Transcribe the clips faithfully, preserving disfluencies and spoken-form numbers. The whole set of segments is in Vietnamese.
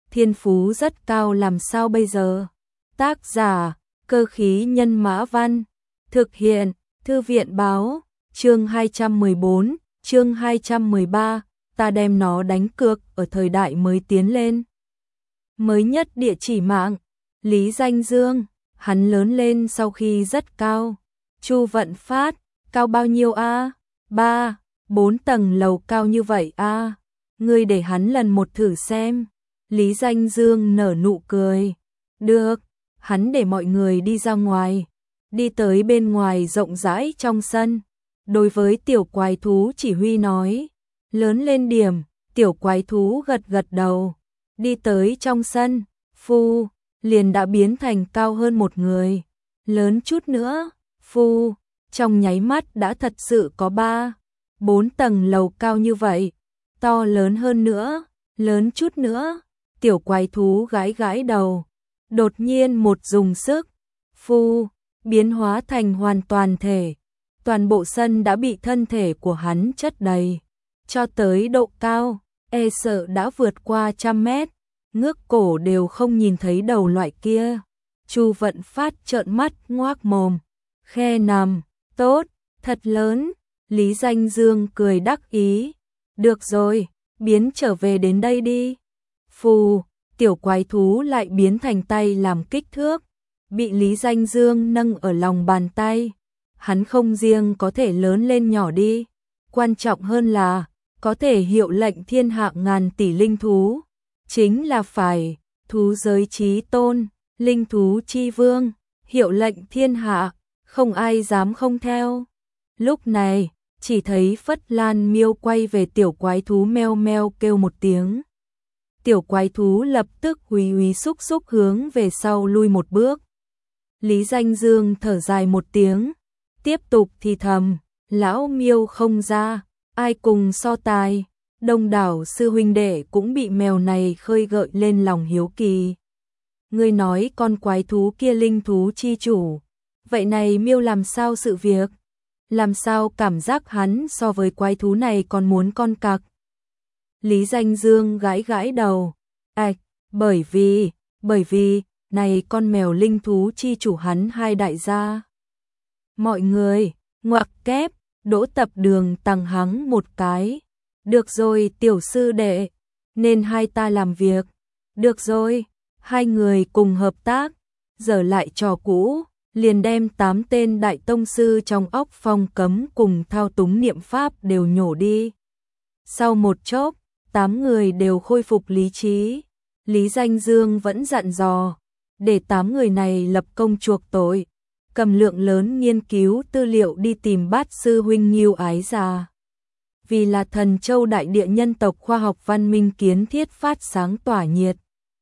thiên phú rất cao làm sao bây giờ? Tác giả, Cơ khí nhân mã văn, thực hiện, Thư viện báo, chương hai trăm mười bốn, chương hai trăm mười ba, ta đem nó đánh cược ở thời đại mới tiến lên. Mới nhất địa chỉ mạng, Lý Danh Dương, hắn lớn lên sau khi rất cao. Chu Vận Phát, cao bao nhiêu a? Ba, bốn tầng lầu cao như vậy a. Ngươi để hắn lần một thử xem. Lý Danh Dương nở nụ cười. Được, hắn để mọi người đi ra ngoài. Đi tới bên ngoài rộng rãi trong sân. Đối với tiểu quái thú chỉ huy nói. Lớn lên điểm, tiểu quái thú gật gật đầu. Đi tới trong sân, phu, liền đã biến thành cao hơn một người. Lớn chút nữa, phu, trong nháy mắt đã thật sự có ba, bốn tầng lầu cao như vậy. To lớn hơn nữa, lớn chút nữa, tiểu quái thú gãi gãi đầu. Đột nhiên một dùng sức, phu, biến hóa thành hoàn toàn thể. Toàn bộ sân đã bị thân thể của hắn chất đầy. Cho tới độ cao, e sợ đã vượt qua trăm mét. Ngước cổ đều không nhìn thấy đầu loại kia. Chu Vận Phát trợn mắt ngoác mồm. Khe nằm, tốt, thật lớn. Lý Danh Dương cười đắc ý. Được rồi, biến trở về đến đây đi. Phù, tiểu quái thú lại biến thành tay làm kích thước. Bị Lý Danh Dương nâng ở lòng bàn tay. Hắn không riêng có thể lớn lên nhỏ đi. Quan trọng hơn là có thể hiệu lệnh thiên hạ ngàn tỷ linh thú. Chính là phải, thú giới chí tôn, linh thú chi vương, hiệu lệnh thiên hạ, không ai dám không theo. Lúc này, chỉ thấy Phất Lan Miêu quay về tiểu quái thú meo meo kêu một tiếng. Tiểu quái thú lập tức úy úy xúc xúc hướng về sau lui một bước. Lý Danh Dương thở dài một tiếng, tiếp tục thì thầm, lão Miêu không ra, ai cùng so tài. Đông đảo sư huynh đệ cũng bị mèo này khơi gợi lên lòng hiếu kỳ. Ngươi nói con quái thú kia linh thú chi chủ, vậy này Miêu làm sao sự việc? Làm sao cảm giác hắn so với quái thú này còn muốn con cặc? Lý Danh Dương gãi gãi đầu. Ảch, bởi vì, bởi vì, này con mèo linh thú chi chủ hắn hai đại gia. Mọi người, ngoặc kép, Đỗ Tập Đường tằng hắng một cái. Được rồi tiểu sư đệ, nên hai ta làm việc. Được rồi, hai người cùng hợp tác, dở lại trò cũ, liền đem tám tên đại tông sư trong óc phong cấm cùng thao túng niệm pháp đều nhổ đi. Sau một chốc, tám người đều khôi phục lý trí. Lý Danh Dương vẫn dặn dò, để tám người này lập công chuộc tội, cầm lượng lớn nghiên cứu tư liệu đi tìm Bát sư huynh Ngưu Ái già. Vì là Thần Châu đại địa nhân tộc khoa học văn minh kiến thiết phát sáng tỏa nhiệt.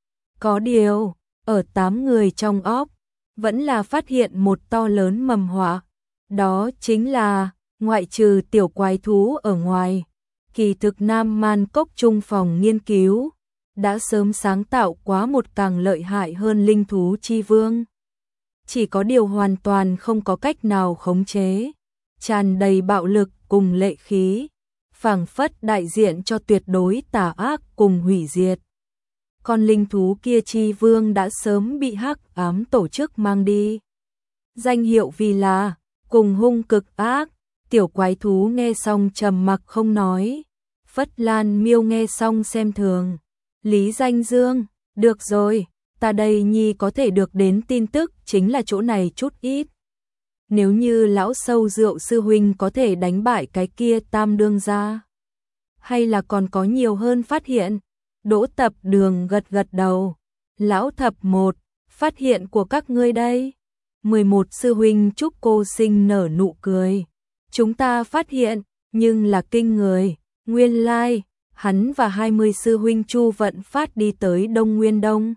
Có điều, ở tám người trong óc, vẫn là phát hiện một to lớn mầm họa. Đó chính là, ngoại trừ tiểu quái thú ở ngoài, kỳ thực Nam Man Cốc Trung phòng nghiên cứu, đã sớm sáng tạo quá một càng lợi hại hơn linh thú chi vương. Chỉ có điều hoàn toàn không có cách nào khống chế, tràn đầy bạo lực cùng lệ khí. Phảng phất đại diện cho tuyệt đối tà ác cùng hủy diệt. Con linh thú kia chi vương đã sớm bị hắc ám tổ chức mang đi. Danh hiệu vì là cùng hung cực ác. Tiểu quái thú nghe xong trầm mặc không nói. Phất Lan Miêu nghe xong xem thường. Lý Danh Dương, được rồi, ta đây nhi có thể được đến tin tức chính là chỗ này chút ít. Nếu như lão sâu rượu sư huynh có thể đánh bại cái kia tam đương gia, hay là còn có nhiều hơn phát hiện. Đỗ Tập Đường gật gật đầu. Lão thập một, phát hiện của các ngươi đây. mười một sư huynh Trúc Cô Sinh nở nụ cười. Chúng ta phát hiện, nhưng là kinh người. Nguyên lai, hắn và hai mươi sư huynh Chu Vận Phát đi tới Đông Nguyên Đông.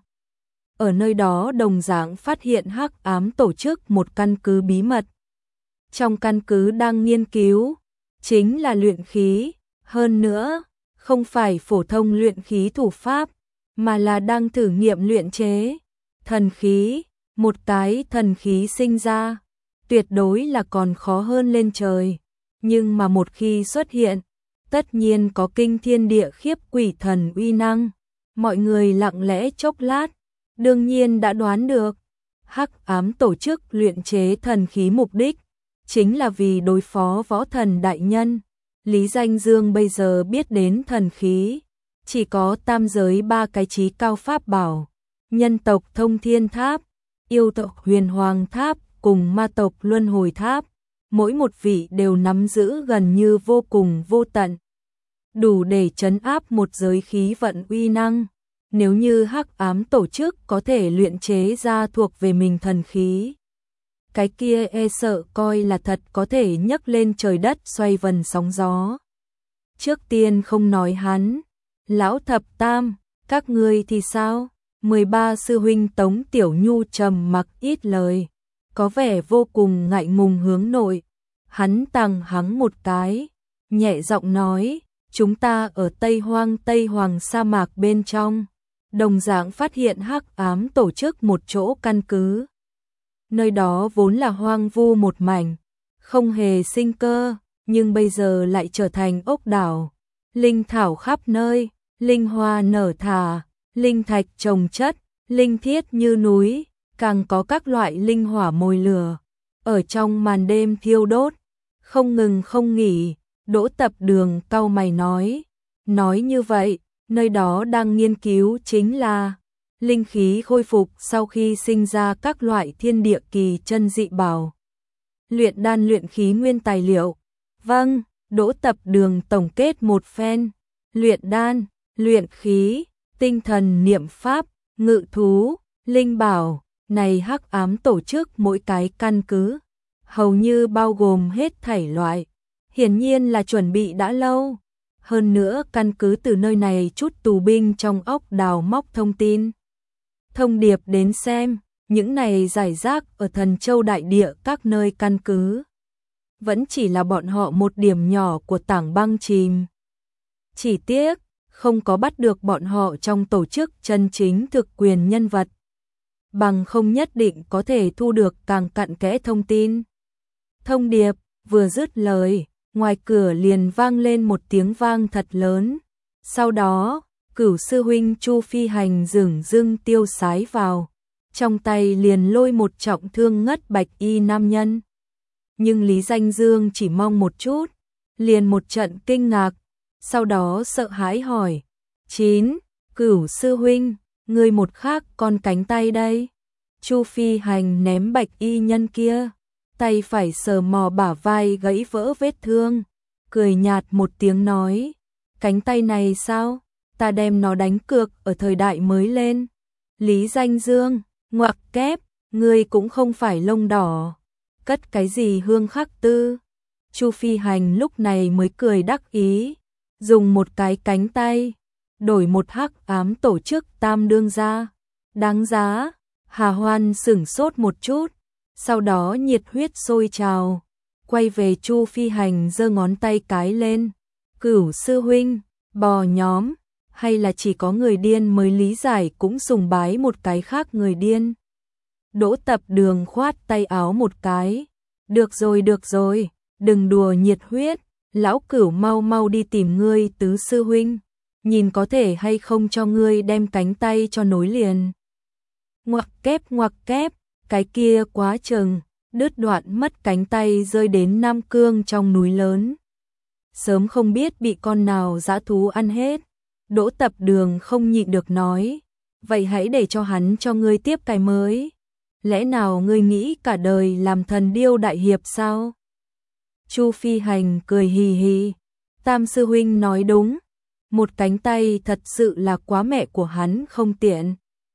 Ở nơi đó đồng dạng phát hiện hắc ám tổ chức một căn cứ bí mật. Trong căn cứ đang nghiên cứu, chính là luyện khí, hơn nữa, không phải phổ thông luyện khí thủ pháp, mà là đang thử nghiệm luyện chế. Thần khí, một cái thần khí sinh ra, tuyệt đối là còn khó hơn lên trời, nhưng mà một khi xuất hiện, tất nhiên có kinh thiên địa khiếp quỷ thần uy năng, Mọi người lặng lẽ chốc lát, đương nhiên đã đoán được. Hắc ám tổ chức luyện chế thần khí mục đích chính là vì đối phó võ thần đại nhân. Lý Danh Dương bây giờ biết đến thần khí, chỉ có tam giới ba cái chí cao pháp bảo, nhân tộc Thông Thiên Tháp, yêu tộc Huyền Hoàng Tháp cùng ma tộc Luân Hồi Tháp, mỗi một vị đều nắm giữ gần như vô cùng vô tận, đủ để trấn áp một giới khí vận uy năng. Nếu như hắc ám tổ chức có thể luyện chế ra thuộc về mình thần khí, cái kia e sợ coi là thật có thể nhấc lên trời đất xoay vần sóng gió. Trước tiên không nói hắn, lão thập tam, các ngươi thì sao? mười ba sư huynh Tống Tiểu Nhu trầm mặc ít lời, có vẻ vô cùng ngại ngùng hướng nội. Hắn tằng hắng một cái, nhẹ giọng nói, chúng ta ở Tây Hoang Tây Hoàng sa mạc bên trong, đồng dạng phát hiện hắc ám tổ chức một chỗ căn cứ. Nơi đó vốn là hoang vu một mảnh, không hề sinh cơ, nhưng bây giờ lại trở thành ốc đảo. Linh thảo khắp nơi, linh hoa nở thả, linh thạch trồng chất, linh thiết như núi, càng có các loại linh hỏa mồi lửa, ở trong màn đêm thiêu đốt, không ngừng không nghỉ. Đỗ Tập Đường cau mày nói, nói như vậy, nơi đó đang nghiên cứu chính là linh khí khôi phục sau khi sinh ra các loại thiên địa kỳ chân dị bảo. Luyện đan luyện khí nguyên tài liệu. Vâng, Đỗ Tập Đường tổng kết một phen. Luyện đan, luyện khí, tinh thần niệm pháp, ngự thú, linh bảo, này hắc ám tổ chức mỗi cái căn cứ, hầu như bao gồm hết thảy loại. Hiển nhiên là chuẩn bị đã lâu. Hơn nữa căn cứ từ nơi này chút tù binh trong ốc đào móc thông tin, thông điệp đến xem, những này giải rác ở Thần Châu đại địa các nơi căn cứ, vẫn chỉ là bọn họ một điểm nhỏ của tảng băng chìm. Chỉ tiếc, không có bắt được bọn họ trong tổ chức chân chính thực quyền nhân vật, bằng không nhất định có thể thu được càng cặn kẽ thông tin. Thông điệp vừa dứt lời, ngoài cửa liền vang lên một tiếng vang thật lớn. Sau đó, Cửu sư huynh Chu Phi Hành dửng dưng tiêu sái vào, trong tay liền lôi một trọng thương ngất bạch y nam nhân. Nhưng Lý Danh Dương chỉ mong một chút, liền một trận kinh ngạc, sau đó sợ hãi hỏi, chín, Cửu sư huynh, ngươi một khác con cánh tay đây. Chu Phi Hành ném bạch y nhân kia, tay phải sờ mò bả vai gãy vỡ vết thương, cười nhạt một tiếng nói, cánh tay này sao? Ta đem nó đánh cược ở thời đại mới lên. Lý Danh Dương, ngoặc kép, ngươi cũng không phải lông đỏ, cất cái gì hương khắc tư. Chu Phi Hành lúc này mới cười đắc ý, dùng một cái cánh tay, đổi một hắc ám tổ chức tam đương gia. Đáng giá. Hà Hoan sửng sốt một chút, sau đó nhiệt huyết sôi trào, quay về Chu Phi Hành giơ ngón tay cái lên. Cửu sư huynh, bò nhóm, hay là chỉ có người điên mới lý giải cũng sùng bái một cái khác người điên. Đỗ Tập Đường khoát tay áo một cái. Được rồi được rồi, đừng đùa nhiệt huyết, lão Cửu mau mau đi tìm ngươi tứ sư huynh, nhìn có thể hay không cho ngươi đem cánh tay cho nối liền. Ngoặc kép ngoặc kép, cái kia quá chừng, đứt đoạn mất cánh tay rơi đến Nam Cương trong núi lớn. Sớm không biết bị con nào dã thú ăn hết. Đỗ Tập Đường không nhịn được nói, vậy hãy để cho hắn cho ngươi tiếp cái mới. Lẽ nào ngươi nghĩ cả đời làm thần điêu đại hiệp sao? Chu Phi Hành cười hì hì, Tam sư huynh nói đúng, một cánh tay thật sự là quá mẹ của hắn không tiện.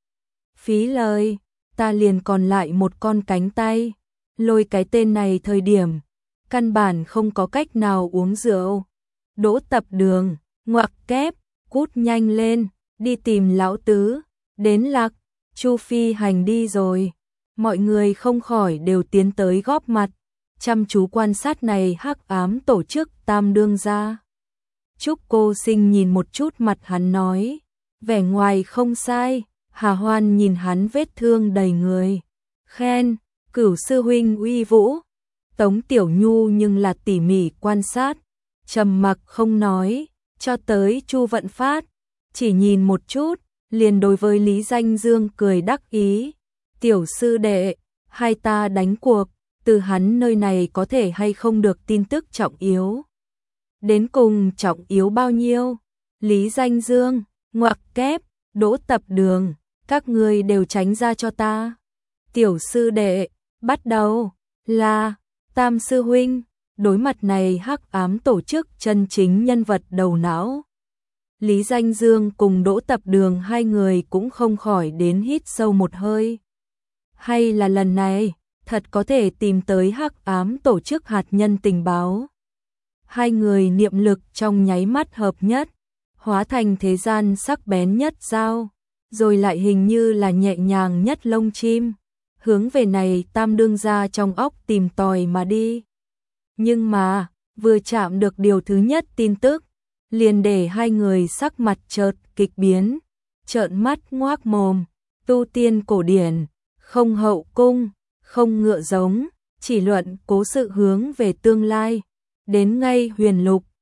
Phí lời, ta liền còn lại một con cánh tay, lôi cái tên này thời điểm, căn bản không có cách nào uống rượu. Đỗ Tập Đường, ngoặc kép, cút nhanh lên, đi tìm lão tứ, đến Lạc. Chu Phi Hành đi rồi, mọi người không khỏi đều tiến tới góp mặt, chăm chú quan sát này hắc ám tổ chức tam đương gia. Trúc Cô Sinh nhìn một chút mặt hắn nói, vẻ ngoài không sai. Hà Hoan nhìn hắn vết thương đầy người, khen, Cửu sư huynh uy vũ. Tống Tiểu Nhu nhưng là tỉ mỉ quan sát, trầm mặc không nói, cho tới Chu Vận Phát, chỉ nhìn một chút, liền đối với Lý Danh Dương cười đắc ý, tiểu sư đệ, hai ta đánh cuộc, từ hắn nơi này có thể hay không được tin tức trọng yếu. Đến cùng trọng yếu bao nhiêu? Lý Danh Dương, ngoặc kép, Đỗ Tập Đường, các ngươi đều tránh ra cho ta. Tiểu sư đệ, bắt đầu, là, Tam sư huynh, đối mặt này hắc ám tổ chức chân chính nhân vật đầu não. Lý Danh Dương cùng Đỗ Tập Đường hai người cũng không khỏi đến hít sâu một hơi. Hay là lần này, thật có thể tìm tới hắc ám tổ chức hạt nhân tình báo. Hai người niệm lực trong nháy mắt hợp nhất, hóa thành thế gian sắc bén nhất dao, rồi lại hình như là nhẹ nhàng nhất lông chim, hướng về này tam đương gia trong óc tìm tòi mà đi. Nhưng mà, vừa chạm được điều thứ nhất tin tức, liền để hai người sắc mặt chợt kịch biến, trợn mắt ngoác mồm, tu tiên cổ điển, không hậu cung, không ngựa giống, chỉ luận cố sự hướng về tương lai, đến ngay huyền lục,